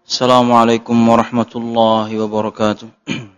Assalamualaikum warahmatullahi wabarakatuh.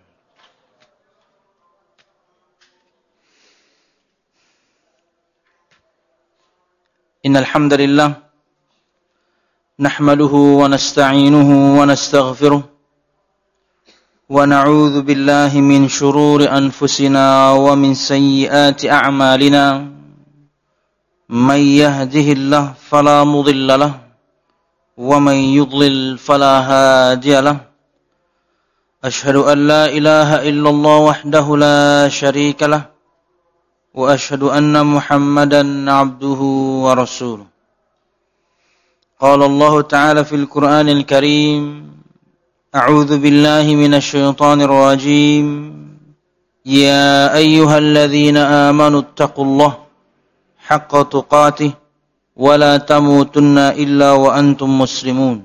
Innal hamdalillah nahmaduhu wa nasta'inuhu wa nastaghfiruh wa na'udzu billahi min shururi anfusina wa min sayyiati a'malina. May yahdihillahu fala mudilla lahu ومن يضلل فلا هادي له أشهد أن لا إله إلا الله وحده لا شريك له وأشهد أن محمدا عبده ورسوله قال الله تعالى في القرآن الكريم أعوذ بالله من الشيطان الرجيم يا أيها الذين آمنوا اتقوا الله حق تقاته ولا تموتن إلا وأنتم مسلمون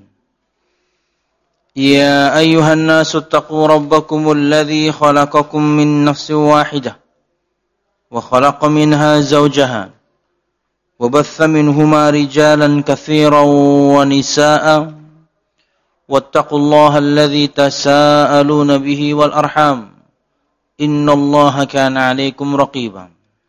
يا أيها الناس اتقوا ربكم الذي خلقكم من نفس واحدة وخلق منها زوجها وبث منهما رجالا كثيرا ونساء واتقوا الله الذي تساءلون به والأرحام إن الله كان عليكم رقيبا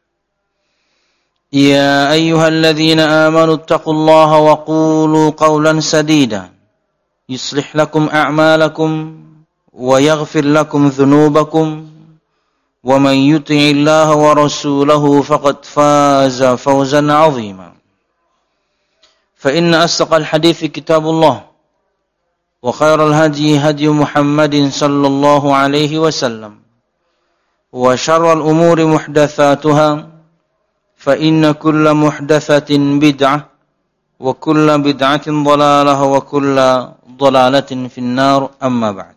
يا أيها الذين آمنوا اتقوا الله وقولوا قولا سديدا يصلح لكم أعمالكم ويغفر لكم ذنوبكم ومن يطع الله ورسوله فقد فاز فوزا عظيما فإن أصدق الحديث كتاب الله وخير الهدي هدي محمد صلى الله عليه وسلم وشر الأمور محدثاتها فإن كل محدثة بدعة وكل بدعة ضلالة وكل ضلالة في النار أما بعد.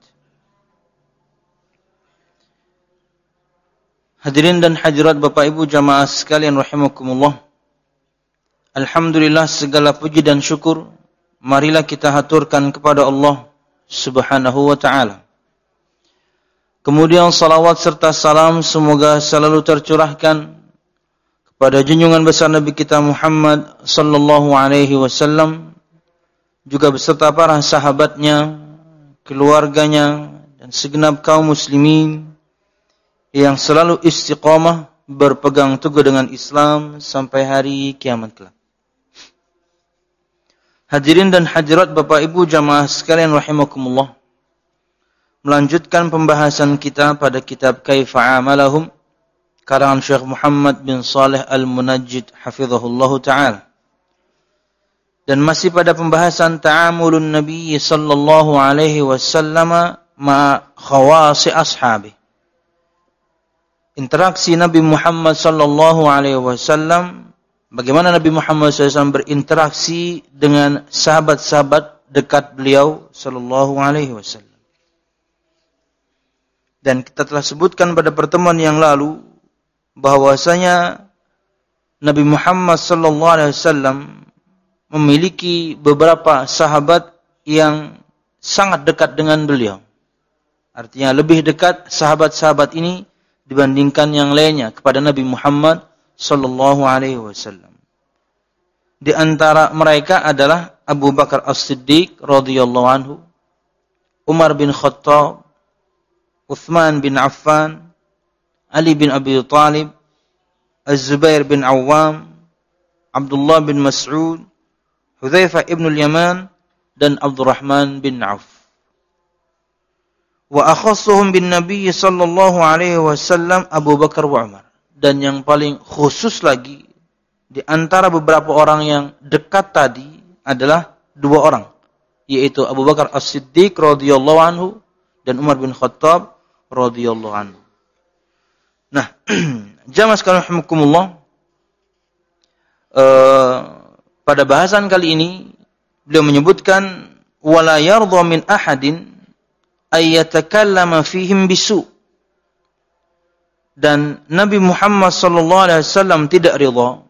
Hadirin dan hadirat Bapak Ibu jamaah sekalian rahimakumullah. Alhamdulillah segala puji dan syukur marilah kita haturkan kepada Allah Subhanahu wa taala. Kemudian salawat serta salam semoga selalu tercurahkan pada junjungan besar Nabi kita Muhammad sallallahu alaihi wasallam juga beserta para sahabatnya, keluarganya dan segenap kaum muslimin yang selalu istiqamah berpegang teguh dengan Islam sampai hari kiamat kelak. Hadirin dan hadirat Bapak Ibu jamaah sekalian rahimakumullah. Melanjutkan pembahasan kita pada kitab Kaifa Amalahum karangan Syekh Muhammad bin Saleh Al-Munajjid hafizahullahu ta'ala. Dan masih pada pembahasan ta'amulun Nabi sallallahu alaihi wasallam ma khawasi ashabi. Interaksi Nabi Muhammad sallallahu alaihi wasallam, bagaimana Nabi Muhammad SAW berinteraksi dengan sahabat-sahabat dekat beliau sallallahu alaihi wasallam. Dan kita telah sebutkan pada pertemuan yang lalu bahwasanya Nabi Muhammad sallallahu alaihi wasallam memiliki beberapa sahabat yang sangat dekat dengan beliau. Artinya lebih dekat sahabat-sahabat ini dibandingkan yang lainnya kepada Nabi Muhammad sallallahu alaihi wasallam. Di antara mereka adalah Abu Bakar As-Siddiq radhiyallahu anhu, Umar bin Khattab, Uthman bin Affan, Ali bin Abi Thalib, Az-Zubair bin Awam, Abdullah bin Mas'ud, Hudzaifah ibn al-Yaman, dan Abdurrahman bin Auf. Wa akhassuhum bin Nabi sallallahu alaihi wasallam Abu Bakar wa Umar. Dan yang paling khusus lagi di antara beberapa orang yang dekat tadi adalah dua orang, yaitu Abu Bakar As-Siddiq radhiyallahu anhu dan Umar bin Khattab radhiyallahu anhu. Nah, jamaah sekalian rahimakumullah, pada bahasan kali ini beliau menyebutkan wala yardha min ahadin ay yatakallama fihim bisu. Dan Nabi Muhammad sallallahu alaihi wasallam tidak ridha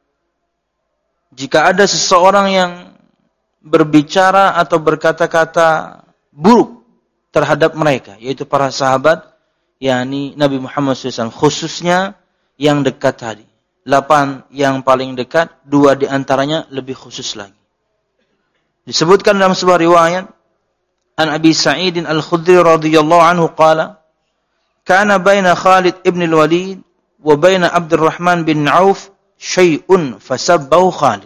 jika ada seseorang yang berbicara atau berkata-kata buruk terhadap mereka, yaitu para sahabat, yakni Nabi Muhammad SAW, khususnya yang dekat tadi. 8 yang paling dekat, 2 di antaranya lebih khusus lagi. Disebutkan dalam sebuah riwayat, an Abi Sa'id Al-Khudri radhiyallahu anhu qala kana baina Khalid ibn al-Walid wa baina Abdurrahman bin Auf syai'un fasabbahu Khalid.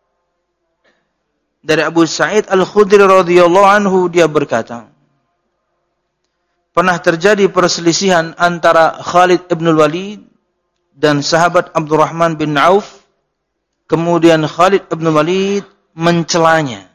Dari Abu Sa'id Al-Khudri radhiyallahu anhu dia berkata, pernah terjadi perselisihan antara Khalid ibn al-Walid dan sahabat Abdurrahman bin Auf. Kemudian Khalid ibn al-Walid mencelanya.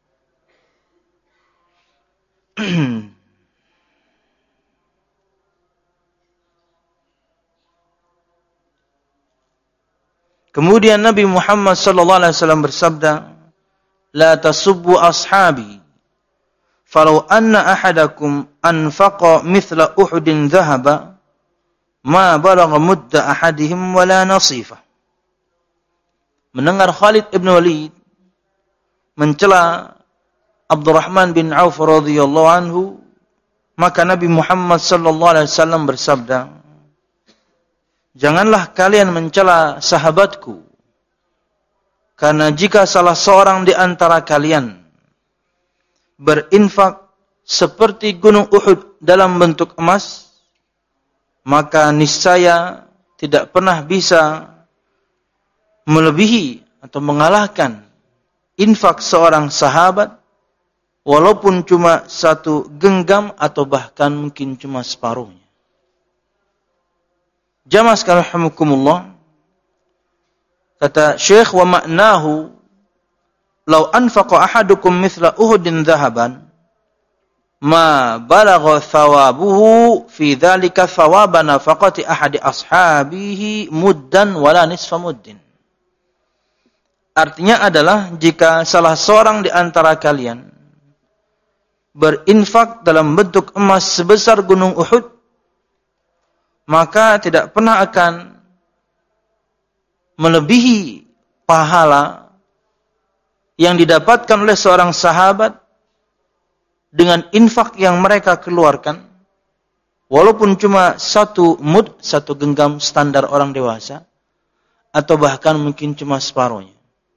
Kemudian Nabi Muhammad sallallahu alaihi wasallam bersabda, "La tasubbu ashabi, falau anna ahadakum anfaqa mithla Uhudin dhahaba, ma balagha mudda ahadihim wala nasifa." Mendengar Khalid ibn Walid mencela Abdurrahman bin Auf radhiyallahu anhu, maka Nabi Muhammad sallallahu alaihi wasallam bersabda, "Janganlah kalian mencela sahabatku, karena jika salah seorang di antara kalian berinfak seperti gunung Uhud dalam bentuk emas, maka niscaya tidak pernah bisa melebihi atau mengalahkan infak seorang sahabat, walaupun cuma satu genggam atau bahkan mungkin cuma separuhnya." Jamaah sekalian rahimakumullah, kata Syekh, wa ma'nahu law anfaqa ahadukum mithla Uhudin dhahaban ma balagha thawabuhu fi dzalika thawaba nafaqati ahadi ashabihi muddan wala nisfa muddin. Artinya adalah jika salah seorang di antara kalian berinfak dalam bentuk emas sebesar gunung Uhud, maka tidak pernah akan melebihi pahala yang didapatkan oleh seorang sahabat dengan infak yang mereka keluarkan, walaupun cuma satu mud, satu genggam standar orang dewasa, atau bahkan mungkin cuma separuhnya.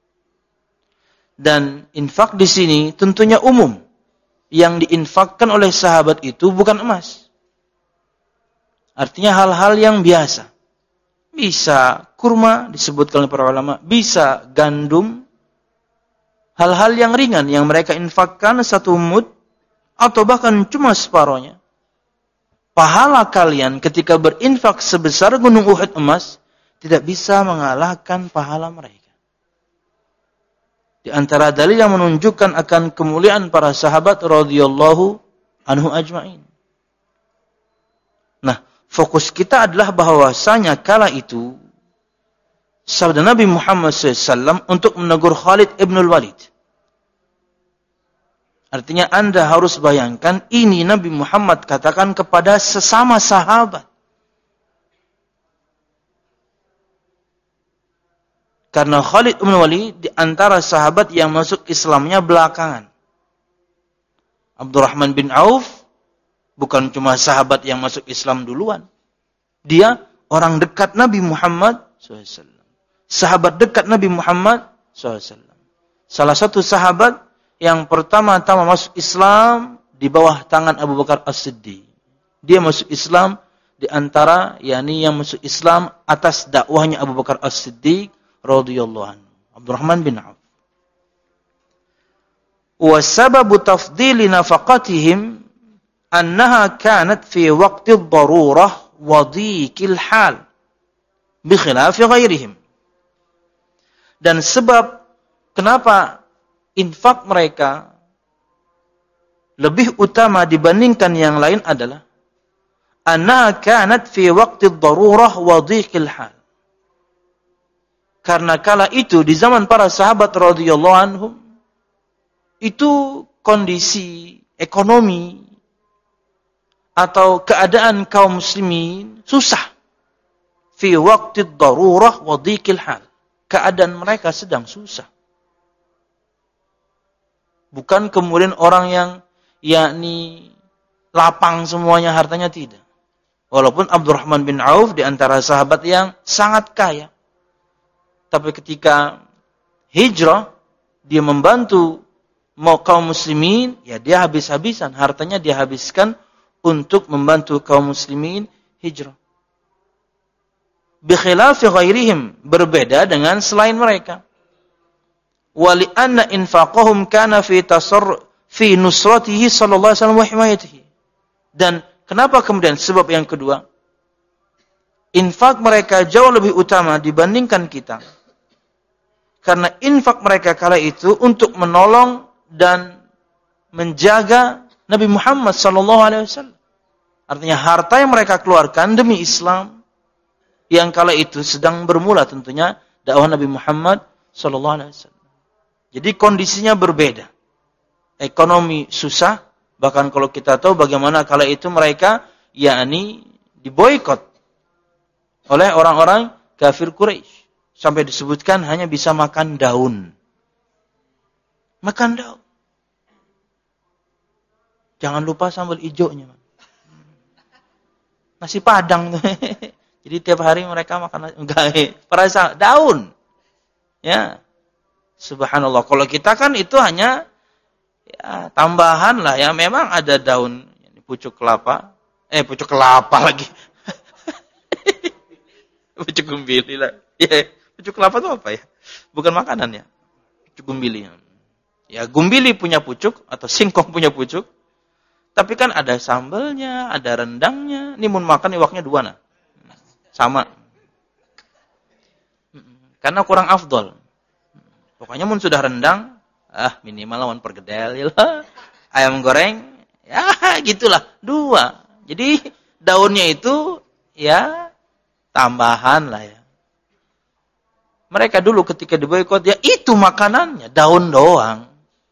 Dan infak di sini tentunya umum. Yang diinfakkan oleh sahabat itu bukan emas. Artinya hal-hal yang biasa. Bisa kurma, disebutkan oleh para ulama. Bisa gandum. Hal-hal yang ringan yang mereka infakkan satu mud, atau bahkan cuma separohnya. Pahala kalian ketika berinfak sebesar gunung Uhud emas, tidak bisa mengalahkan pahala mereka. Di antara dalil yang menunjukkan akan kemuliaan para sahabat radhiyallahu anhu ajma'in. Nah, fokus kita adalah bahwasanya kala itu sabda Nabi Muhammad SAW untuk menegur Khalid ibn al-Walid. Artinya Anda harus bayangkan ini Nabi Muhammad katakan kepada sesama sahabat. Karena Khalid bin Walid di antara sahabat yang masuk Islamnya belakangan. Abdurrahman bin Auf bukan cuma sahabat yang masuk Islam duluan. Dia orang dekat Nabi Muhammad SAW. Sahabat dekat Nabi Muhammad SAW. Salah satu sahabat yang pertama-tama masuk Islam di bawah tangan Abu Bakar As-Siddiq. Dia masuk Islam di antara yang masuk Islam atas dakwahnya Abu Bakar As-Siddiq radhiyallahu anhu, Abdurrahman bin Auf. Wa sababu tafdhili nafaqatihim annaha kanat fi waqti ad-darurah wa dhiqil hal bi khilafi ghairihim. Dan sebab kenapa infak mereka lebih utama dibandingkan yang lain adalah annaha kanat fi waqti ad-darurah wa dhiqil hal. Karena kala itu di zaman para sahabat radhiyallahu anhum itu kondisi ekonomi atau keadaan kaum muslimin susah. Fi waqti darurah wa dhiqil hal. Keadaan mereka sedang susah. Bukan kemudian orang yang lapang semuanya hartanya, tidak. Walaupun Abdurrahman bin Auf di antara sahabat yang sangat kaya. Tapi ketika hijrah, dia membantu mau kaum muslimin, ya dia habis-habisan. Hartanya dia habiskan untuk membantu kaum muslimin hijrah. Bikhilafi ghairihim, berbeda dengan selain mereka. Wali anna infaqahum kana fi nusratihi sallallahu alaihi wasallam wa himayatihi. Dan kenapa kemudian sebab yang kedua? Infak mereka jauh lebih utama dibandingkan kita. Karena infak mereka kala itu untuk menolong dan menjaga Nabi Muhammad sallallahu alaihi wasallam. Artinya harta yang mereka keluarkan demi Islam yang kala itu sedang bermula tentunya dakwah Nabi Muhammad sallallahu alaihi wasallam. Jadi kondisinya berbeda. Ekonomi susah, bahkan kalau kita tahu bagaimana kala itu mereka yakni diboikot oleh orang-orang kafir Quraisy. Sampai disebutkan hanya bisa makan daun. Makan daun. Jangan lupa sambal hijaunya. Nasi Padang tuh. Jadi tiap hari mereka makan perasa daun. Ya. Subhanallah. Kalau kita kan itu hanya ya, tambahan lah ya. Memang ada daun pucuk kelapa. Pucuk kelapa lagi. Pucuk gumbili lah. Ya, pucuk kelapa itu apa ya? Bukan makanan ya. Pucuk gumbili. Ya, gumbili punya pucuk atau singkong punya pucuk. Tapi kan ada sambalnya, ada rendangnya. Ini mun makan iwaknya dua nah. Sama. Karena kurang afdol. Pokoknya mun sudah rendang, minimal lawan pergedel ya. Ayam goreng, ya gitulah, dua. Jadi daunnya itu ya tambahan lah ya. Mereka dulu ketika diboikot ya itu makanannya, daun doang.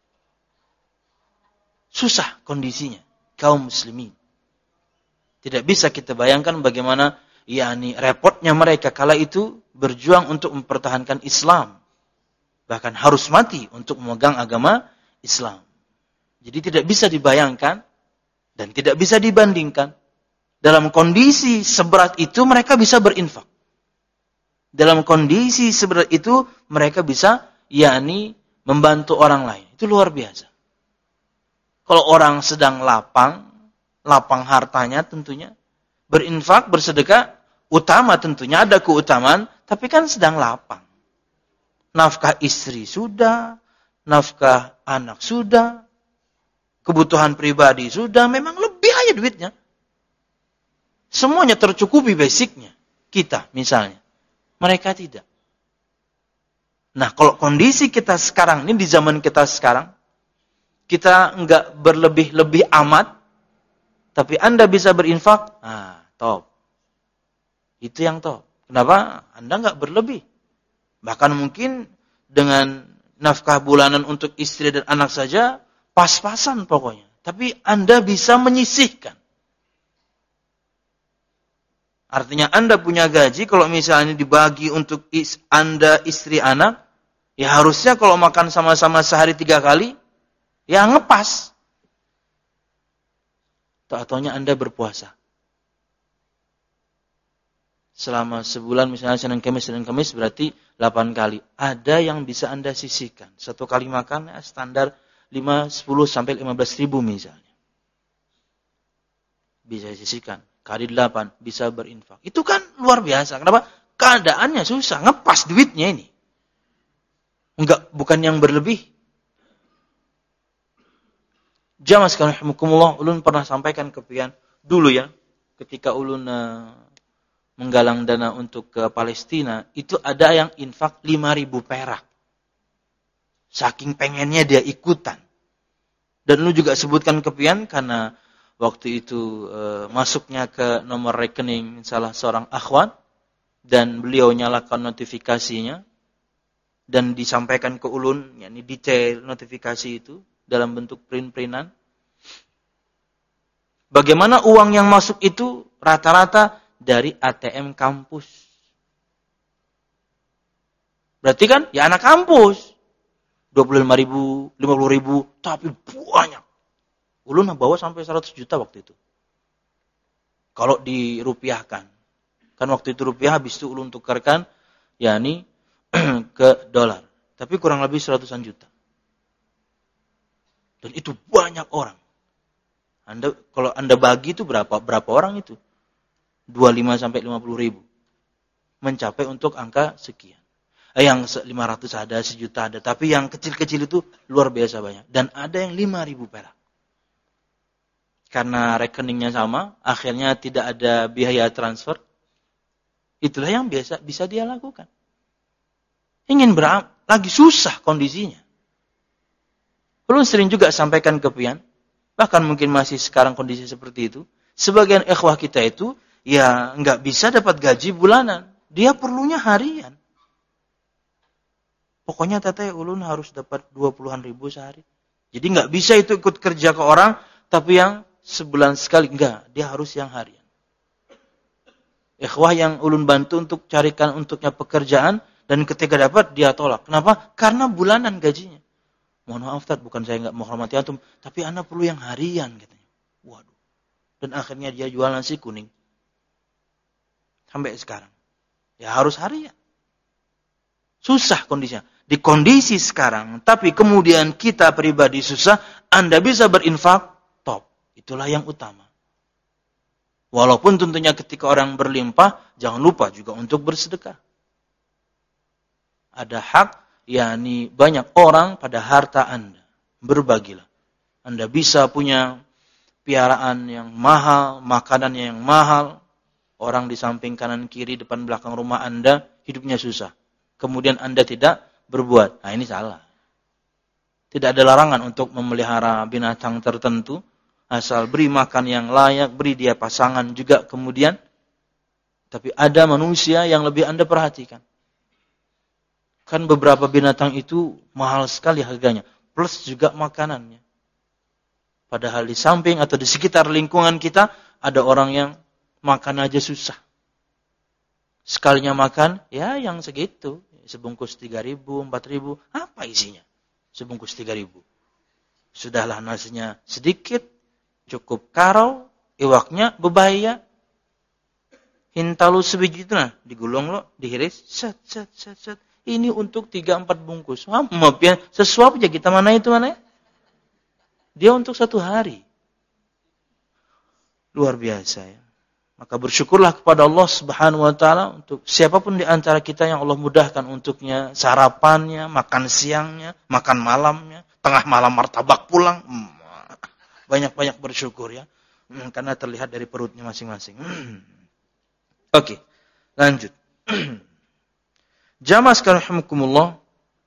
Susah kondisinya kaum muslimin. Tidak bisa kita bayangkan bagaimana yakni repotnya mereka kala itu berjuang untuk mempertahankan Islam. Bahkan harus mati untuk memegang agama Islam. Jadi tidak bisa dibayangkan dan tidak bisa dibandingkan. Dalam kondisi seberat itu mereka bisa berinfak. Dalam kondisi seberat itu mereka bisa yakni membantu orang lain. Itu luar biasa. Kalau orang sedang lapang hartanya tentunya. Berinfak, bersedekah, utama tentunya ada keutamaan, tapi kan sedang lapang. Nafkah istri sudah, nafkah anak sudah, kebutuhan pribadi sudah, memang lebih aja duitnya. Semuanya tercukupi basicnya. Kita misalnya. Mereka tidak. Nah kalau kondisi kita sekarang ini, di zaman kita sekarang, kita enggak berlebih-lebih amat, tapi Anda bisa berinfak, top. Itu yang top. Kenapa? Anda enggak berlebih. Bahkan mungkin dengan nafkah bulanan untuk istri dan anak saja, pas-pasan pokoknya. Tapi Anda bisa menyisihkan. Artinya Anda punya gaji, kalau misalnya dibagi untuk Anda, istri, anak, ya harusnya kalau makan sama-sama sehari 3 kali, ya ngepas. Tak-taunya Anda berpuasa. Selama sebulan misalnya Senin Kamis berarti 8 kali. Ada yang bisa Anda sisihkan. Satu kali makan ya, standar 5, 10 sampai 15 ribu misalnya. Bisa sisihkan. Kali 8 bisa berinfak. Itu kan luar biasa. Kenapa? Keadaannya susah. Ngepas duitnya ini. Bukan yang berlebih. Jamaah sekalian rahimakumullah, ulun pernah sampaikan kepian dulu ya. Ketika ulun menggalang dana untuk ke Palestina, itu ada yang infak 5.000 perak. Saking pengennya dia ikutan. Dan lu juga sebutkan kepian karena waktu itu masuknya ke nomor rekening salah seorang akhwat dan beliau nyalakan notifikasinya dan disampaikan ke ulun, yakni detail notifikasi itu dalam bentuk print-printan. Bagaimana uang yang masuk itu rata-rata dari ATM kampus. Berarti kan ya anak kampus. 25.000, 50.000, tapi banyak. Ulun bawa sampai 100 juta waktu itu. Kalau dirupiahkan. Kan waktu itu rupiah habis itu ulun tukarkan yakni ke dolar. Tapi kurang lebih 100-an juta. Dan itu banyak orang. Kalau Anda bagi itu berapa orang itu? 25 sampai 50 ribu. Mencapai untuk angka sekian. Yang 500 ada, 1 juta ada. Tapi yang kecil-kecil itu luar biasa banyak. Dan ada yang 5.000 perak. Karena rekeningnya sama, akhirnya tidak ada biaya transfer. Itulah yang bisa dia lakukan. Ingin lagi susah kondisinya. Belum sering juga sampaikan ke pian. Bahkan mungkin masih sekarang kondisi seperti itu. Sebagian ikhwah kita itu, ya nggak bisa dapat gaji bulanan. Dia perlunya harian. Pokoknya teteh ulun harus dapat 20-an ribu sehari. Jadi nggak bisa itu ikut kerja ke orang, tapi yang sebulan sekali. Enggak, dia harus yang harian. Ikhwah yang ulun bantu untuk carikan untuknya pekerjaan, dan ketika dapat, dia tolak. Kenapa? Karena bulanan gajinya. Mohon maaf, Ustaz, bukan saya nggak menghormati antum, tapi Anda perlu yang harian, katanya. Waduh. Dan akhirnya dia jual nasi kuning. Sampai sekarang. Ya harus harian. Susah kondisinya. Di kondisi sekarang, tapi kemudian kita pribadi susah, Anda bisa berinfak, top. Itulah yang utama. Walaupun tentunya ketika orang berlimpah, jangan lupa juga untuk bersedekah. Ada hak, yakni banyak orang pada harta Anda. Berbagilah. Anda bisa punya piaraan yang mahal, makanan yang mahal. Orang di samping kanan kiri, depan belakang rumah Anda, hidupnya susah. Kemudian Anda tidak berbuat. Nah ini salah. Tidak ada larangan untuk memelihara binatang tertentu. Asal beri makan yang layak, beri dia pasangan juga kemudian. Tapi ada manusia yang lebih Anda perhatikan. Kan beberapa binatang itu mahal sekali harganya. Plus juga makanannya. Padahal di samping atau di sekitar lingkungan kita, ada orang yang makan aja susah. Sekalinya makan, ya yang segitu. Sebungkus 3.000, 4.000. Apa isinya? Sebungkus 3.000. Sudahlah nasinya sedikit. Cukup karau. Iwaknya berbahaya. Hintalu sebiji itu nah. Digulung lo, dihiris. Set. Ini untuk 3-4 bungkus. Maaf ya, sesuap aja kita mana itu mana ya? Dia untuk 1 hari. Luar biasa ya. Maka bersyukurlah kepada Allah Subhanahu wa taala untuk siapapun di antara kita yang Allah mudahkan untuknya sarapannya, makan siangnya, makan malamnya, tengah malam martabak pulang. Banyak-banyak bersyukur ya. Karena terlihat dari perutnya masing-masing. Oke, lanjut. Jamaah sekalian rahimakumullah.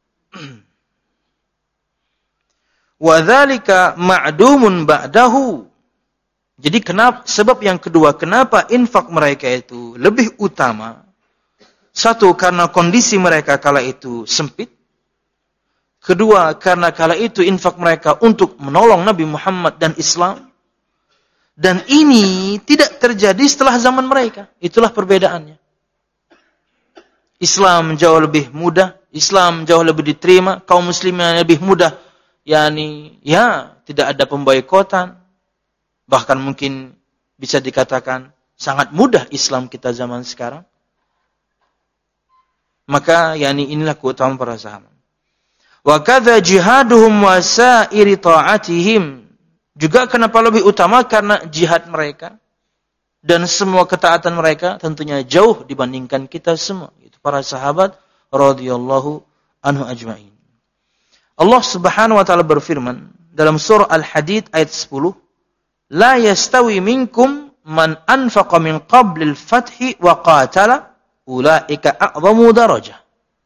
Wa dzalika ma'dumun ba'dahu. Jadi sebab yang kedua, kenapa infak mereka itu lebih utama? Satu, karena kondisi mereka kala itu sempit. Kedua, karena kala itu infak mereka untuk menolong Nabi Muhammad dan Islam. Dan ini tidak terjadi setelah zaman mereka. Itulah perbedaannya. Islam jauh lebih mudah, Islam jauh lebih diterima, kaum muslimin lebih mudah. Tidak ada pemboikotan. Bahkan mungkin bisa dikatakan sangat mudah Islam kita zaman sekarang. Maka inilah keutamaan para sahabat. Wa kadza jihaduhum wa sa'iri ta'atihim. Juga kenapa lebih utama? Karena jihad mereka dan semua ketaatan mereka tentunya jauh dibandingkan kita semua. Itu para sahabat radhiyallahu anhu ajma'in. Allah Subhanahu wa taala berfirman dalam surah Al-Hadid ayat 10, La yastawi minkum man anfaqa min qablil fathi wa qatala ulaika a'zamu darajah.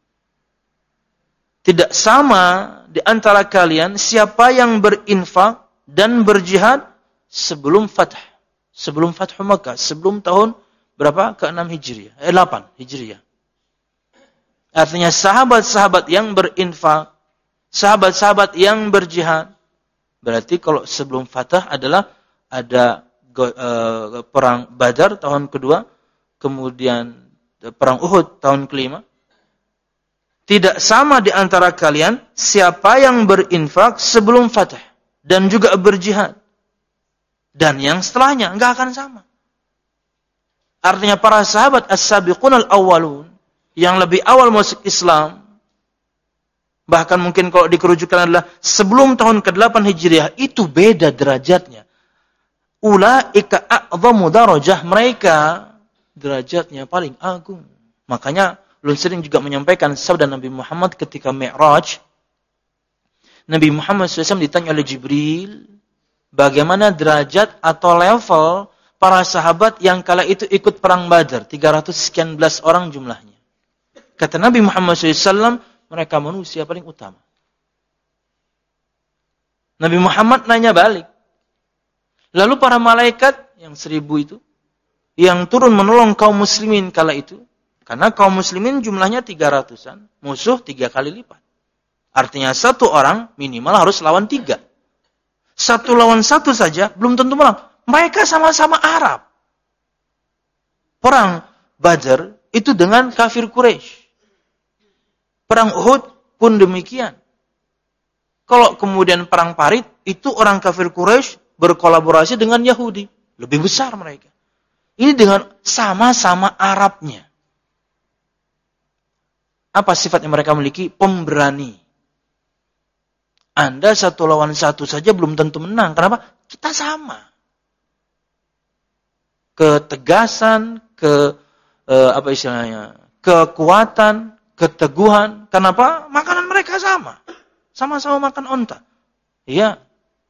Tidak sama di antara kalian siapa yang berinfak dan berjihad sebelum fath. Sebelum Fathu Makkah, sebelum tahun berapa? Ke-6 Hijriah, 8 Hijriah. Artinya sahabat-sahabat yang berinfak, sahabat-sahabat yang berjihad. Berarti kalau sebelum Fatah adalah ada perang Badar tahun kedua, kemudian perang Uhud tahun kelima. Tidak sama di antara kalian siapa yang berinfak sebelum Fatah dan juga berjihad. Dan yang setelahnya enggak akan sama. Artinya para sahabat as-sabiqun al-awwalun yang lebih awal masuk Islam, Bahkan mungkin kalau dikerucutkan adalah sebelum tahun ke-8 Hijriah, itu beda derajatnya. Ulaika a'zamu darajah, mereka derajatnya paling agung. Makanya ulun sering juga menyampaikan sabda Nabi Muhammad ketika Mi'raj. Nabi Muhammad SAW ditanya oleh Jibril, bagaimana derajat atau level para sahabat yang kala itu ikut perang Badar, 300 sekian belas orang jumlahnya. Kata Nabi Muhammad SAW, mereka manusia paling utama. Nabi Muhammad nanya balik. Lalu para malaikat yang 1000 itu, yang turun menolong kaum muslimin kala itu, karena kaum muslimin jumlahnya 300-an, musuh 3 kali lipat. Artinya satu orang minimal harus lawan 3. Satu lawan satu saja belum tentu menang. Mereka sama-sama Arab. Perang Badar itu dengan kafir Quraisy. Perang Uhud pun demikian. Kalau kemudian perang Parit, itu orang kafir Quraisy berkolaborasi dengan Yahudi. Lebih besar mereka. Ini dengan sama-sama Arabnya. Apa sifat yang mereka miliki? Pemberani. Anda satu lawan satu saja belum tentu menang. Kenapa? Kita sama. Ketegasan, kekuatan, keteguhan. Kenapa? Makanan mereka sama. Sama-sama makan onta. Iya.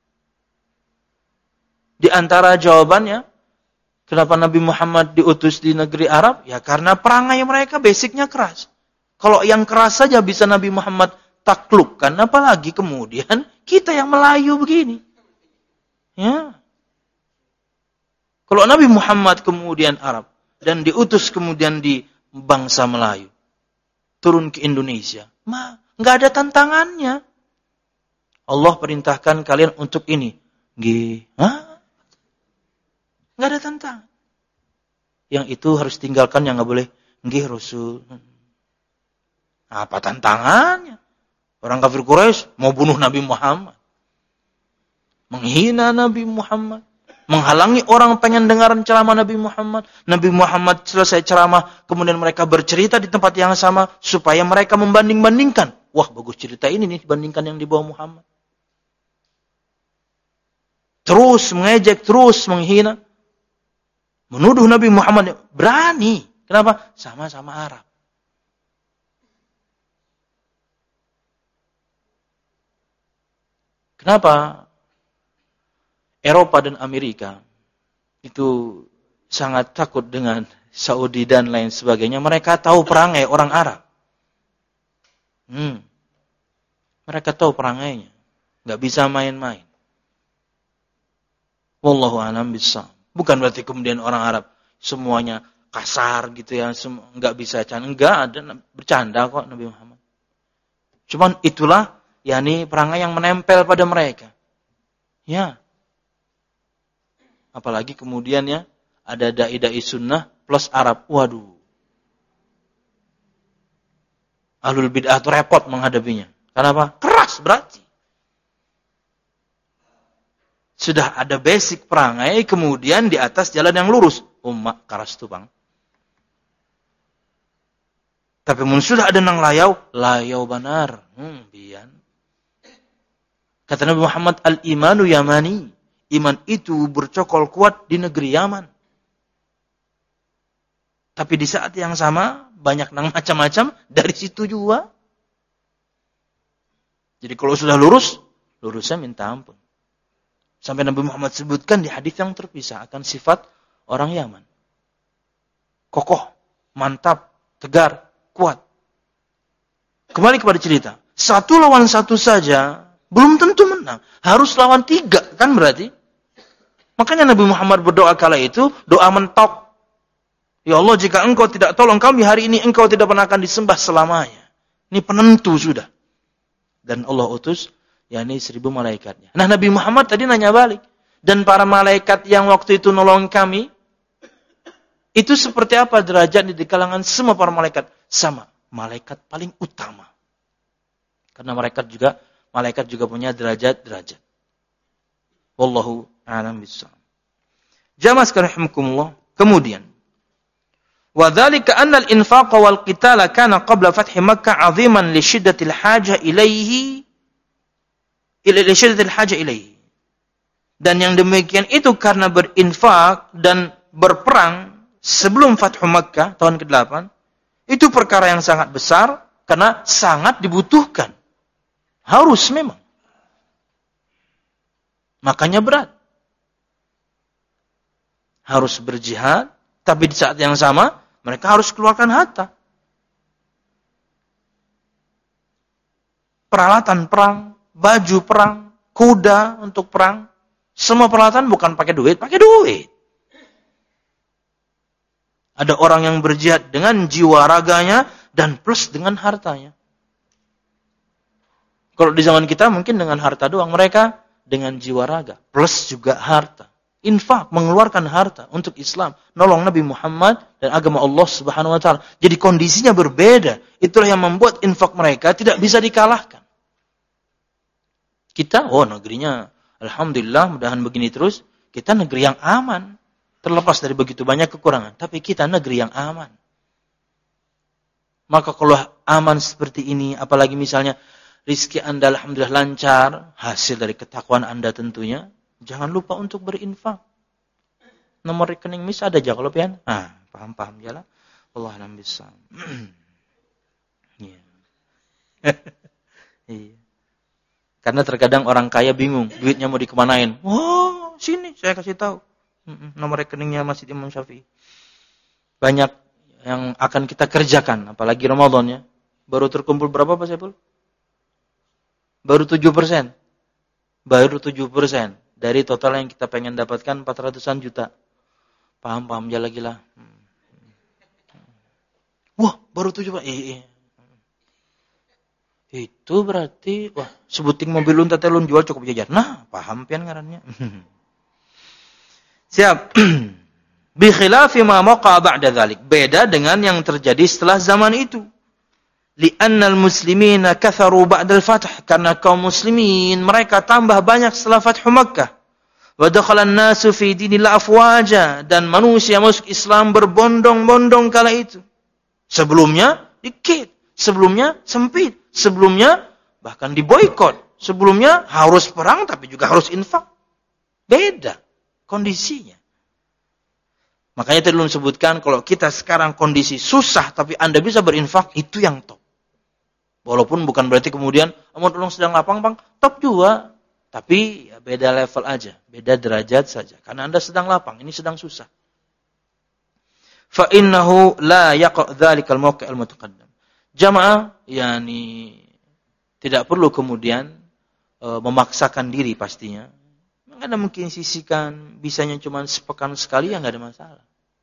Di antara jawabannya, kenapa Nabi Muhammad diutus di negeri Arab? Ya karena perangai mereka basicnya keras. Kalau yang keras saja bisa Nabi Muhammad taklukkan, apalagi kemudian kita yang Melayu begini. Ya. Kalau Nabi Muhammad kemudian Arab dan diutus kemudian di bangsa Melayu, turun ke Indonesia, nggak ada tantangannya. Allah perintahkan kalian untuk ini. Nggak ada tantangan. Yang itu harus tinggalkan, yang nggak boleh. Nggih Rasul. Apa tantangannya? Orang kafir Quraisy mau bunuh Nabi Muhammad. Menghina Nabi Muhammad. Menghalangi orang pengen dengaran ceramah Nabi Muhammad. Nabi Muhammad selesai ceramah, kemudian mereka bercerita di tempat yang sama, supaya mereka membanding-bandingkan. Wah, bagus cerita ini nih dibandingkan yang dibawa Muhammad. Terus mengejek, terus menghina. Menuduh Nabi Muhammad. Berani. Kenapa? Sama-sama Arab. Kenapa Eropa dan Amerika itu sangat takut dengan Saudi dan lain sebagainya? Mereka tahu perangai orang Arab. Mereka tahu perangainya. Nggak bisa main-main. Wallahu a'lam bishawab. Bukan berarti kemudian orang Arab semuanya kasar gitu ya, nggak bisa canda. Enggak, ada bercanda kok Nabi Muhammad. Cuman itulah yakni perangai yang menempel pada mereka. Ya. Apalagi kemudian ya ada dai-dai sunnah plus Arab. Waduh. Ahlul bid'ah itu repot menghadapinya. Kenapa? Keras berarti. Sudah ada basic perangai, kemudian di atas jalan yang lurus. Ummak karas tuh bang. Tapi mun sudah ada nang layau benar. Bian. Kata Nabi Muhammad, al-imanu yamani. Iman itu bercokol kuat di negeri Yaman. Tapi di saat yang sama, banyak nang macam-macam dari situ juga. Jadi kalau sudah lurus, lurusnya minta ampun. Sampai Nabi Muhammad sebutkan di hadis yang terpisah akan sifat orang Yaman. Kokoh, mantap, tegar, kuat. Kembali kepada cerita. Satu lawan satu saja belum tentu menang. Harus lawan 3, kan berarti? Makanya Nabi Muhammad berdoa kala itu, doa mentok. Ya Allah, jika engkau tidak tolong kami hari ini, engkau tidak pernah akan disembah selamanya. Ini penentu sudah. Dan Allah utus yakni 1000 malaikatnya. Nah, Nabi Muhammad tadi nanya balik. Dan para malaikat yang waktu itu nolong kami, itu seperti apa derajat di kalangan semua para malaikat? Sama, malaikat paling utama. Karena malaikat juga punya derajat-derajat. Wallahu a'lam bishawab. Jamaah sekalian rahimakumullah. Kemudian, Wa dzalika anna al-infaq wal qital kana qabla fath Makkah 'aziman li shiddatil haja ilaihi Dan yang demikian itu karena berinfak dan berperang sebelum Fathu Makkah tahun ke-8 itu perkara yang sangat besar karena sangat dibutuhkan. Harus memang. Makanya berat. Harus berjihad, tapi di saat yang sama mereka harus keluarkan harta. Peralatan perang, baju perang, kuda untuk perang, semua peralatan bukan pakai duit. Ada orang yang berjihad dengan jiwa raganya dan plus dengan hartanya. Kalau di zaman kita mungkin dengan harta doang, mereka dengan jiwa raga plus juga harta. Infak, mengeluarkan harta untuk Islam, nolong Nabi Muhammad dan agama Allah Subhanahu wa taala. Jadi kondisinya berbeda. Itulah yang membuat infak mereka tidak bisa dikalahkan. Kita, negerinya alhamdulillah, mudahan begini terus. Kita negeri yang aman, terlepas dari begitu banyak kekurangan. Tapi kita negeri yang aman. Maka kalau aman seperti ini, apalagi misalnya rizki Anda alhamdulillah lancar, hasil dari ketakwaan Anda tentunya, jangan lupa untuk berinfak. Nomor rekening mis ada aja kalau pian. Paham ya lah. Allah alam bisa. Iya. Karena terkadang orang kaya bingung, duitnya mau dikemanain. Sini saya kasih tahu. Nomor rekeningnya Masjid Imam Syafi'i. Banyak yang akan kita kerjakan, apalagi Ramadan ya. Baru terkumpul berapa Pak Saiful? Baru 7%. Baru 7% dari total yang kita pengen dapatkan 400-an juta. Paham ya lagi lah. Wah, baru 7%. Iya. Itu berarti, sebuting mobil unta telun jual cukup jajar. Nah, paham pian ngarannya. Siap. Bi khilafi ma waqa ba'da dzalik. Beda dengan yang terjadi setelah zaman itu. Li'annal muslimina katharu ba'dal fath. Karena kaum muslimin mereka tambah banyak setelah Fathu Makkah. Wa dakhala an-nasu fi dinillah afwaja. Dan manusia masuk Islam berbondong-bondong kala itu. Sebelumnya dikit. Sebelumnya sempit. Sebelumnya bahkan diboikot. Sebelumnya harus perang tapi juga harus infak. Beda kondisinya. Makanya tadi belum sebutkan kalau kita sekarang kondisi susah tapi Anda bisa berinfak, itu yang top. Walaupun bukan berarti kemudian mau tolong sedang lapang, Bang, top juga. Tapi ya beda level aja, beda derajat saja. Karena Anda sedang lapang, ini sedang susah. Fa innahu la yaqa' dzalikal mawqi' al-mutaqaddam. Jamaah, yakni tidak perlu kemudian memaksakan diri pastinya. Anda mungkin sisihkan, bisanya cuma sepekan sekali ya enggak ada masalah.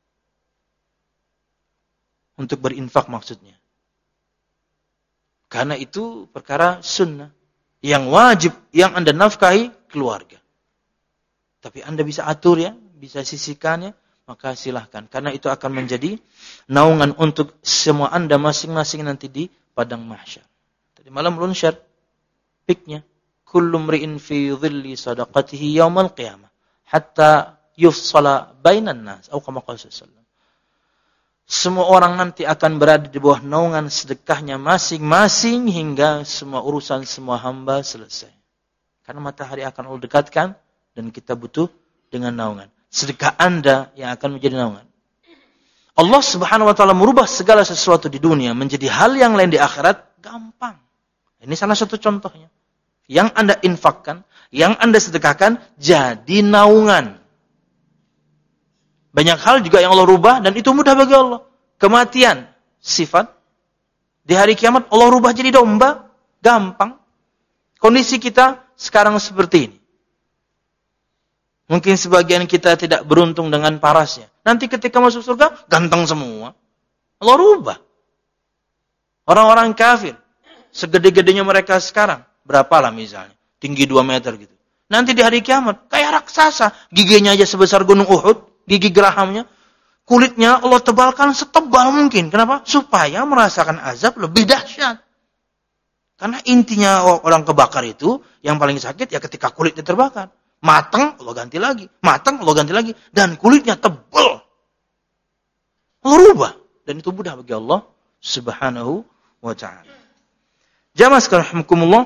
Untuk berinfak maksudnya. Karena itu perkara sunnah. Yang wajib, yang Anda nafkahi, keluarga. Tapi Anda bisa atur ya, bisa sisihkannya, maka silahkan. Karena itu akan menjadi naungan untuk semua Anda masing-masing nanti di padang mahsyar. Tadi malam belum share piknya. Kullu mri'in fi dhilli sadaqatihi yaumal qiyamah. Hatta yufsala bainan nas. Atau kama qala sallallahu. Semua orang nanti akan berada di bawah naungan sedekahnya masing-masing hingga semua urusan semua hamba selesai. Karena matahari akan Allah dekatkan dan kita butuh dengan naungan. Sedekah Anda yang akan menjadi naungan. Allah Subhanahu wa taala merubah segala sesuatu di dunia menjadi hal yang lain di akhirat gampang. Ini salah satu contohnya. Yang Anda infakkan, yang Anda sedekahkan jadi naungan. Banyak hal juga yang Allah rubah dan itu mudah bagi Allah. Kematian, sifat. Di hari kiamat Allah rubah jadi domba, gampang. Kondisi kita sekarang seperti ini. Mungkin sebagian kita tidak beruntung dengan parasnya. Nanti ketika masuk surga, ganteng semua. Allah rubah. Orang-orang kafir, segede-gedenya mereka sekarang, berapalah misalnya, tinggi 2 meter gitu. Nanti di hari kiamat, kayak raksasa. Giginya aja sebesar gunung Uhud, gigi gerahamnya. Kulitnya Allah tebalkan setebal mungkin. Kenapa? Supaya merasakan azab lebih dahsyat. Karena intinya orang kebakar itu, yang paling sakit ya ketika kulitnya terbakar. Matang, Allah ganti lagi. Matang, Allah ganti lagi. Dan kulitnya tebal. Allah rubah. dan itu mudah bagi Allah Subhanahu wa taala. Jamaah sekalian rahimakumullah.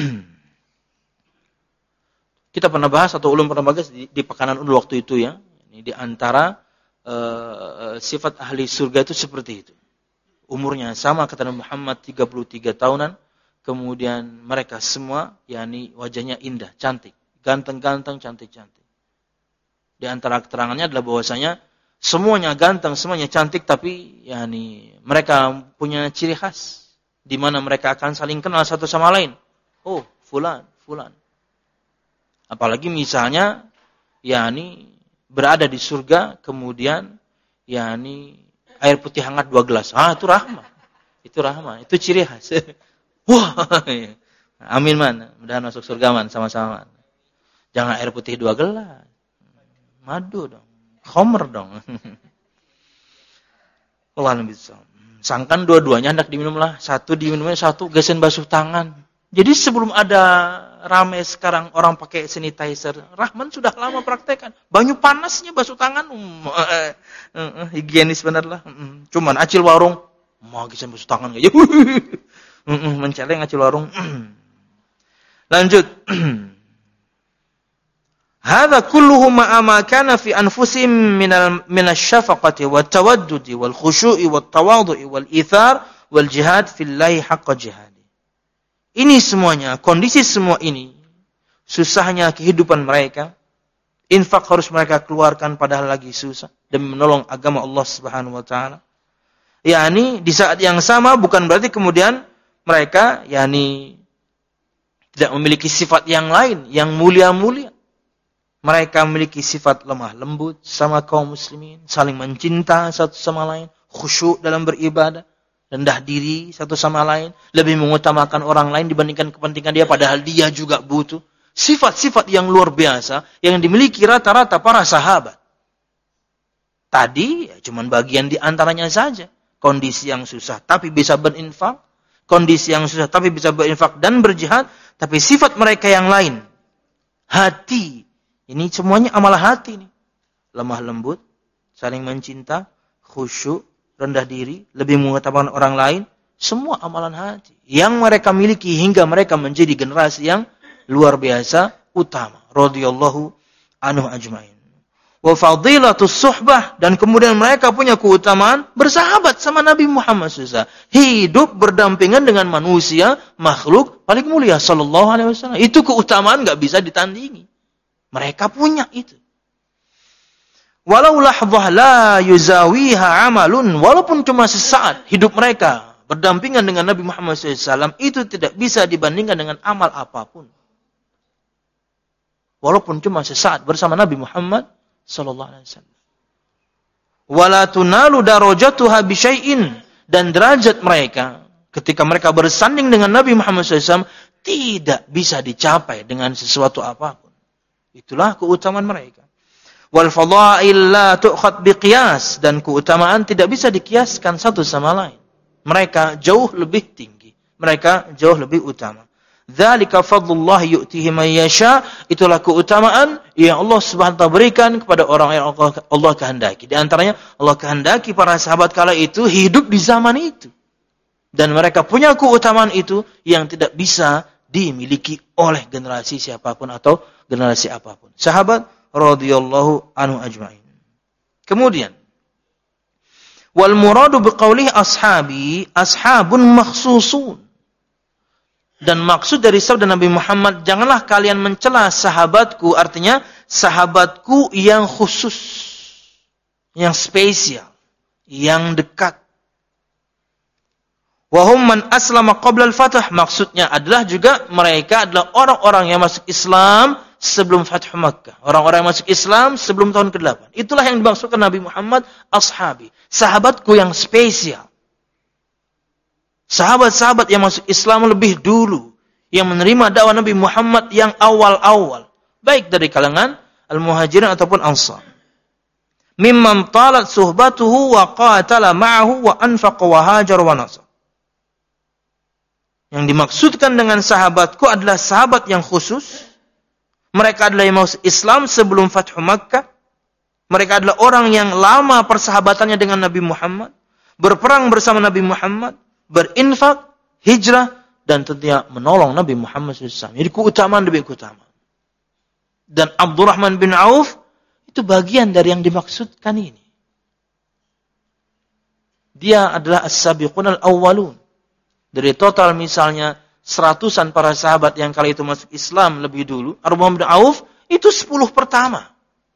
Kita pernah bahas atau ulun pernah bahas di Pekanbaru waktu itu ya. Ini di antara sifat ahli surga itu seperti itu. Umurnya sama kata Nabi Muhammad 33 tahunan. Kemudian mereka semua yakni wajahnya indah, cantik, ganteng-ganteng, cantik-cantik. Di antara keterangannya adalah bahwasanya semuanya ganteng, semuanya cantik, tapi yakni mereka punya ciri khas di mana mereka akan saling kenal satu sama lain. Oh, fulan. Apalagi misalnya yakni berada di surga kemudian yakni air putih hangat 2 gelas. Itu rahmat. Itu ciri khas. Wah. Amin man. Mudahan masuk surga man sama-sama. Jangan air putih 2 gelas. Madu dong. Khamr dong. Allah bisa. Sangkan dua-duanya hendak diminumlah. Satu diminumnya, satu gesen basuh tangan. Jadi sebelum ada ramai sekarang orang pakai sanitizer, Rahman sudah lama praktekkan. Banyu panasnya basuh tangan. Higienis benar lah. Cuman acil warung, mau gesen basuh tangan enggak? Menceleng acil warung. Lanjut. Hadza kulluhu ma kana fi anfusihim min asy-syafaqati wat tawaddudi wal khushu'i wat tawadhu'i wal ithar wal jihad fillahi haqqa jihad. Ini semuanya, kondisi semua ini, susahnya kehidupan mereka, infak harus mereka keluarkan padahal lagi susah demi menolong agama Allah Subhanahu wa taala. yakni di saat yang sama bukan berarti kemudian mereka yakni tidak memiliki sifat yang lain yang mulia-mulia. Mereka memiliki sifat lemah lembut sama kaum muslimin, saling mencinta satu sama lain, khusyuk dalam beribadah, rendah diri satu sama lain, lebih mengutamakan orang lain dibandingkan kepentingan dia padahal dia juga butuh. Sifat-sifat yang luar biasa yang dimiliki rata-rata para sahabat. Tadi ya cuman bagian di antaranya saja. Kondisi yang susah tapi bisa berinfak, kondisi yang susah tapi bisa berinfak dan berjihad, tapi sifat mereka yang lain, hati, ini semuanya amalan hati nih. Lemah lembut, saling mencinta, khusyuk, rendah diri, lebih mengutamakan orang lain, semua amalan hati yang mereka miliki hingga mereka menjadi generasi yang luar biasa utama. Radhiyallahu anhu ajmain. Wa fadilatus suhbah, dan kemudian mereka punya keutamaan bersahabat sama Nabi Muhammad SAW. Hidup berdampingan dengan manusia, makhluk paling mulia sallallahu alaihi wasallam. Itu keutamaan enggak bisa ditandingi. Mereka punya itu. Walau lahdzah la yuzawiha amalun, walaupun cuma sesaat hidup mereka berdampingan dengan Nabi Muhammad SAW, itu tidak bisa dibandingkan dengan amal apapun. Walaupun cuma sesaat bersama Nabi Muhammad sallallahu alaihi wasallam. Wala tunalu darajatuha bi syai'in, dan derajat mereka ketika mereka bersanding dengan Nabi Muhammad SAW tidak bisa dicapai dengan sesuatu apapun. Itulah keutamaan mereka. Wal fadail la tu'khad biqiyas, dan keutamaan tidak bisa dikiaskan satu sama lain. Mereka jauh lebih tinggi, mereka jauh lebih utama. Dzalika fadlullah yu'tihi man yasha, itulah keutamaan yang Allah Subhanahu wa taala berikan kepada orang yang Allah kehendaki. Di antaranya Allah kehendaki para sahabat kala itu hidup di zaman itu. Dan mereka punya keutamaan itu yang tidak bisa dimiliki oleh generasi siapapun atau generasi apapun. Sahabat radhiyallahu anhu ajmain. Kemudian wal muradu biqaulihi ashabi ashabun makhsusun. Dan maksud dari sabda Nabi Muhammad, janganlah kalian mencela sahabatku, artinya sahabatku yang khusus, yang spesial, yang dekat. Wa hum man aslama qabla al-fath, maksudnya adalah juga mereka adalah orang-orang yang masuk Islam sebelum Fathu Makkah. Orang-orang yang masuk Islam sebelum tahun ke-8. Itulah yang dimaksudkan Nabi Muhammad ashabi, sahabatku yang spesial. Sahabat-sahabat yang masuk Islam lebih dulu, yang menerima dakwah Nabi Muhammad yang awal-awal, baik dari kalangan al-muhajirin ataupun ansar. Mimman talat suhbatuhu wa qatala ma'ahu wa anfaqa wa hajar wa nasar. Yang dimaksudkan dengan sahabatku adalah sahabat yang khusus. Mereka adalah yang masuk Islam sebelum Fathu Makkah. Mereka adalah orang yang lama persahabatannya dengan Nabi Muhammad. berperang bersama Nabi Muhammad, berinfak, hijrah, dan tentunya menolong Nabi Muhammad SAW. Jadi keutamaan demi keutamaan. Dan Abdurrahman bin Auf itu bagian dari yang dimaksudkan ini. Dia adalah as-sabiqun al-awwalun. Dari total misalnya 100-an para sahabat yang kali itu masuk Islam lebih dulu, Abdurrahman bin Auf itu 10 pertama.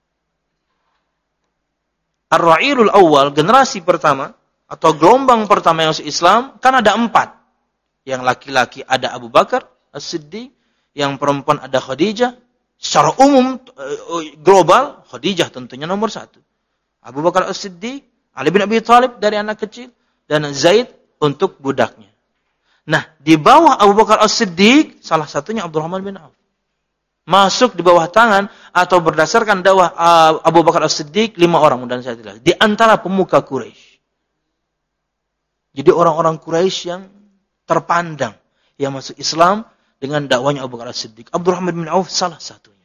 Ar-Ra'ilul Awwal, generasi pertama, atau gelombang pertama yang masuk Islam, kan ada 4. Yang laki-laki ada Abu Bakar As-Siddiq, yang perempuan ada Khadijah. Secara umum, global, Khadijah tentunya nomor 1. Abu Bakar As-Siddiq, Ali bin Abi Thalib dari anak kecil, dan Zaid untuk budaknya. Nah, di bawah Abu Bakar As-Siddiq, salah satunya Abdurrahman bin Auf. Masuk di bawah tangan atau berdasarkan dakwah Abu Bakar As-Siddiq 5 orang mudah saya tidak. Di antara pemuka Quraisy. Jadi orang-orang Quraisy yang terpandang yang masuk Islam dengan dakwanya Abu Bakar As-Siddiq. Abdurrahman bin Auf salah satunya.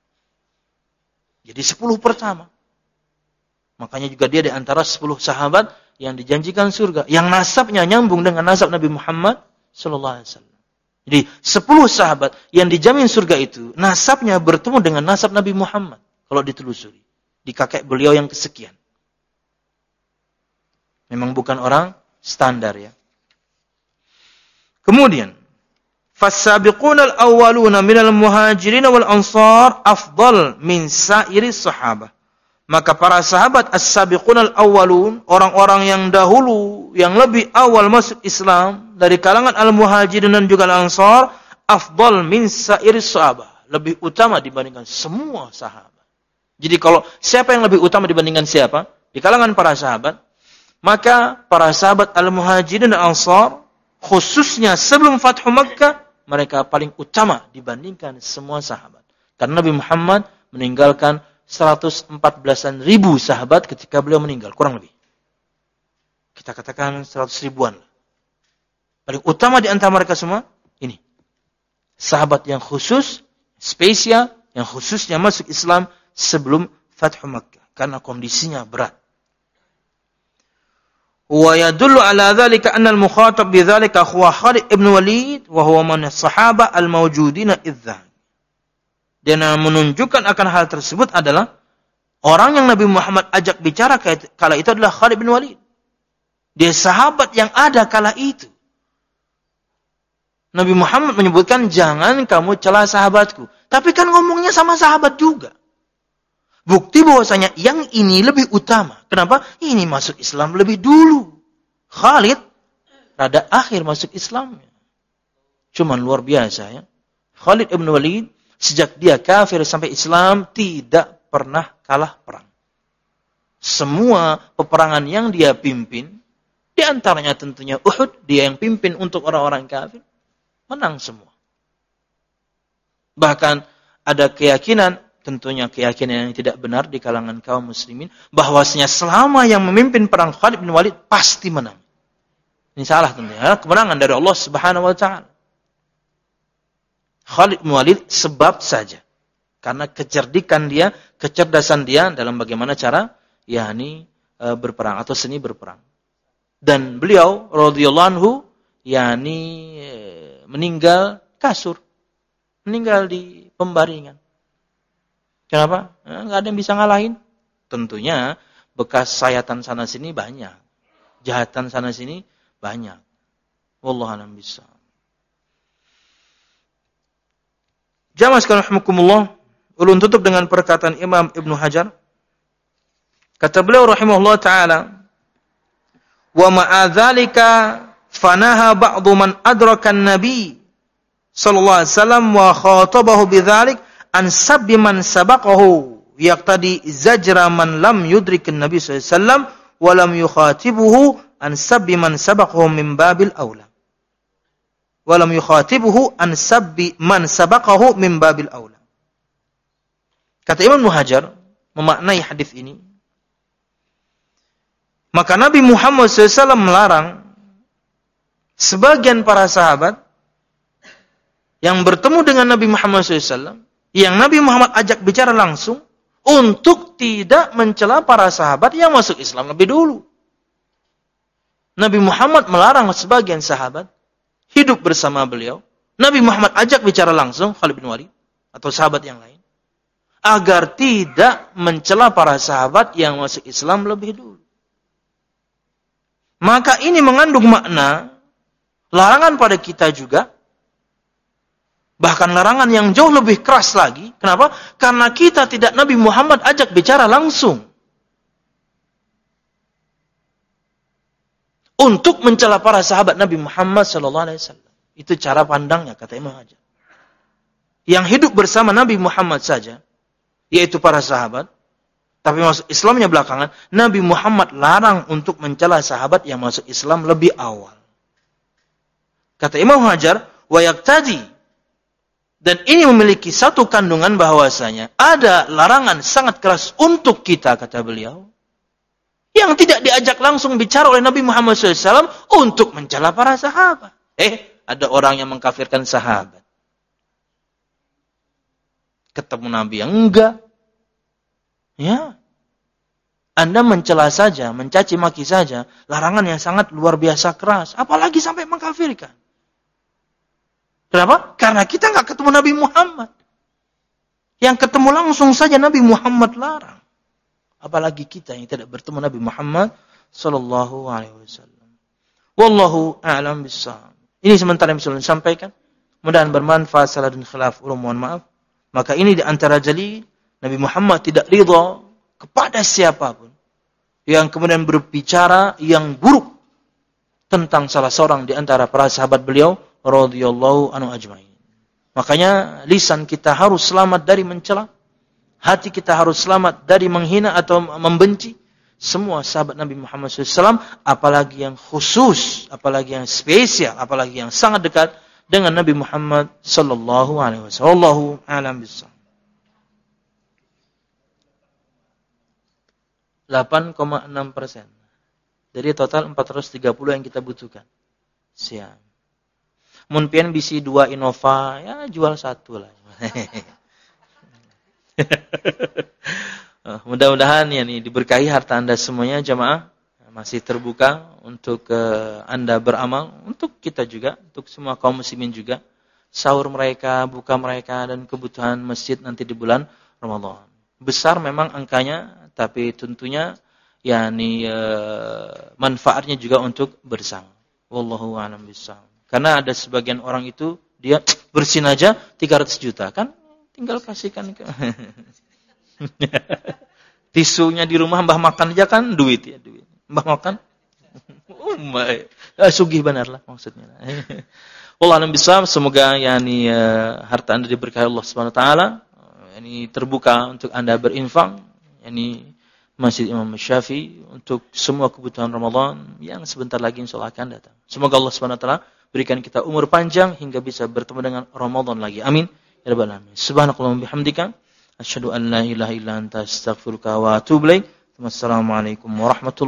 Jadi 10 pertama. Makanya juga dia di antara 10 sahabat yang dijanjikan surga, yang nasabnya nyambung dengan nasab Nabi Muhammad sallallahu alaihi wasallam. Jadi 10 sahabat yang dijamin surga itu, nasabnya bertemu dengan nasab Nabi Muhammad. Kalau ditelusuri. Di kakek beliau yang kesekian. Memang bukan orang standar ya. Kemudian, فَالسَّابِقُونَ الْأَوَّلُونَ مِنَ الْمُهَاجِرِينَ وَالْأَنصَارِ أَفْضَلْ مِنْ سَائِرِ الصَّحَابَةِ. Maka para sahabat as-sabiqun al-awwalun, orang-orang yang dahulu, yang lebih awal masuk Islam, dari kalangan al-muhajirin dan juga al-ansar, afdal min sa'iris sahabah, lebih utama dibandingkan semua sahabat. Jadi kalau siapa yang lebih utama dibandingkan siapa? Di kalangan para sahabat, maka para sahabat al-muhajirin dan al-ansar, khususnya sebelum Fathu Makkah, mereka paling utama dibandingkan semua sahabat. Karena Nabi Muhammad meninggalkan 114.000 sahabat ketika beliau meninggal, kurang lebih. Kita katakan 100 ribuan. Paling utama di antara mereka semua, ini. Sahabat yang khusus, spesial, yang khususnya masuk Islam sebelum Fathu Makkah. Karena kondisinya berat. Wa yadullu ala dhalika anna al-mukhatab bidhalika huwa Khalid ibn Walid, wa huwa man as-sahaba al-mawjudina idzan. Dan menunjukkan akan hal tersebut adalah orang yang Nabi Muhammad ajak bicara kala itu adalah Khalid bin Walid. Dia sahabat yang ada kala itu. Nabi Muhammad menyebutkan, jangan kamu celah sahabatku. Tapi kan ngomongnya sama sahabat juga. Bukti bahwasanya yang ini lebih utama. Kenapa? Ini masuk Islam lebih dulu. Khalid rada akhir masuk Islamnya. Cuman luar biasa ya. Khalid bin Walid sejak dia kafir sampai Islam tidak pernah kalah perang. Semua peperangan yang dia pimpin, di antaranya tentunya Uhud, dia yang pimpin untuk orang-orang kafir, menang semua. Bahkan ada keyakinan, tentunya keyakinan yang tidak benar di kalangan kaum muslimin, bahwasanya selama yang memimpin perang Khalid bin Walid pasti menang. Ini salah tentunya, kemenangan dari Allah Subhanahu wa taala. Khalid bin Walid sebab saja. Karena kecerdikan dia, kecerdasan dia dalam bagaimana cara berperang atau seni berperang. Dan beliau radhiyallahu anhu meninggal kasur. Meninggal di pembaringan. Kenapa? Enggak ada yang bisa ngalahin. Tentunya bekas sayatan sana sini banyak. Jahatan sana sini banyak. Wallahu a'lam bishawab. Jamaah sekalian rahimakumullah, ulun tutup dengan perkataan Imam Ibnu Hajar. Kata beliau rahimahullah taala, "Wa ma'a dzalika fanaha ba'dhu man adraka an-nabi sallallahu alaihi wasallam wa khatabahu bidzalik an sabbi man sabaqahu yaqtadi zajra man lam yudrik an-nabi sallallahu alaihi wasallam wa lam yukhatibuhu an sabbi man sabaqahu min babil aula." Walam yukhatibuhu an sabbi man sabaqahu min babil aula. Kata Imam Muhajar memaknai hadis ini, maka Nabi Muhammad SAW melarang sebagian para sahabat yang bertemu dengan Nabi Muhammad SAW, yang Nabi Muhammad ajak bicara langsung, untuk tidak mencela para sahabat yang masuk Islam lebih dulu. Nabi Muhammad melarang sebagian sahabat hidup bersama beliau. Nabi Muhammad ajak bicara langsung Khalid bin Walid atau sahabat yang lain agar tidak mencela para sahabat yang masuk Islam lebih dulu. Maka ini mengandung makna larangan pada kita juga, bahkan larangan yang jauh lebih keras lagi. Kenapa? Karena kita tidak Nabi Muhammad ajak bicara langsung untuk mencela para sahabat Nabi Muhammad SAW. Itu cara pandangnya, kata Imam Hajar. Yang hidup bersama Nabi Muhammad saja, yaitu para sahabat, tapi masuk Islamnya belakangan, Nabi Muhammad larang untuk mencela sahabat yang masuk Islam lebih awal. Kata Imam Hajar, wa yaqtadi, dan ini memiliki satu kandungan bahwasanya ada larangan sangat keras untuk kita, kata beliau, yang tidak diajak langsung bicara oleh Nabi Muhammad SAW untuk mencela para sahabat. Ada orang yang mengkafirkan sahabat. Ketemu Nabi yang enggak. Ya. Anda mencela saja, mencaci maki saja, larangan yang sangat luar biasa keras. Apalagi sampai mengkafirkan. Kenapa? Karena kita enggak ketemu Nabi Muhammad. Yang ketemu langsung saja Nabi Muhammad larang. Apalagi kita yang tidak bertemu Nabi Muhammad sallallahu alaihi wasallam. Wallahu a'lam bissawab. Ini sementara yang bisa disampaikan. Mudah-mudahan bermanfaat. Salah dan khilaf, mohon maaf. Maka ini di antara jalil Nabi Muhammad tidak ridha kepada siapapun yang kemudian berbicara yang buruk tentang salah seorang di antara para sahabat beliau radhiyallahu anhu ajmain. Makanya lisan kita harus selamat dari mencela. Hati kita harus selamat dari menghina atau membenci semua sahabat Nabi Muhammad SAW, apalagi yang khusus, apalagi yang spesial, apalagi yang sangat dekat dengan Nabi Muhammad sallallahu alaihi wasallam. Wallahu a'lam bishawab. 8,6%. Dari total 430 yang kita butuhkan. Siap. Mun pian bisi 2 Innova, ya jual 1 lah. Mudah-mudahan ya nih diberkahi harta Anda semuanya jamaah, masih terbuka untuk Anda beramal, untuk kita juga, untuk semua kaum muslimin juga, sahur mereka, buka mereka dan kebutuhan masjid nanti di bulan Ramadan. Besar memang angkanya, tapi tentunya yakni manfaatnya juga untuk bersama. Wallahu a'lam bishawab. Karena ada sebagian orang itu dia bersin aja 300 juta kan, tinggal kasihkan ke tisunya di rumah mbah makan aja kan duit ya, duit. Mbah makan. Sugih benar lah maksudnya. Wallahu a'lam bishawab. Semoga yakni harta Anda diberkahi Allah Subhanahu wa taala. Ini terbuka untuk Anda berinfak, yakni Masjid Imam Syafi'i untuk semua kebutuhan Ramadan yang sebentar lagi insyaallah akan datang. Semoga Allah Subhanahu wa taala berikan kita umur panjang hingga bisa bertemu dengan Ramadan lagi. Amin ya rabbal alamin. Subhanakallahumma bihamdika asyhadu an la ilaha illa anta astaghfiruka wa atubu ilaik. Wassalamualaikum warahmatullahi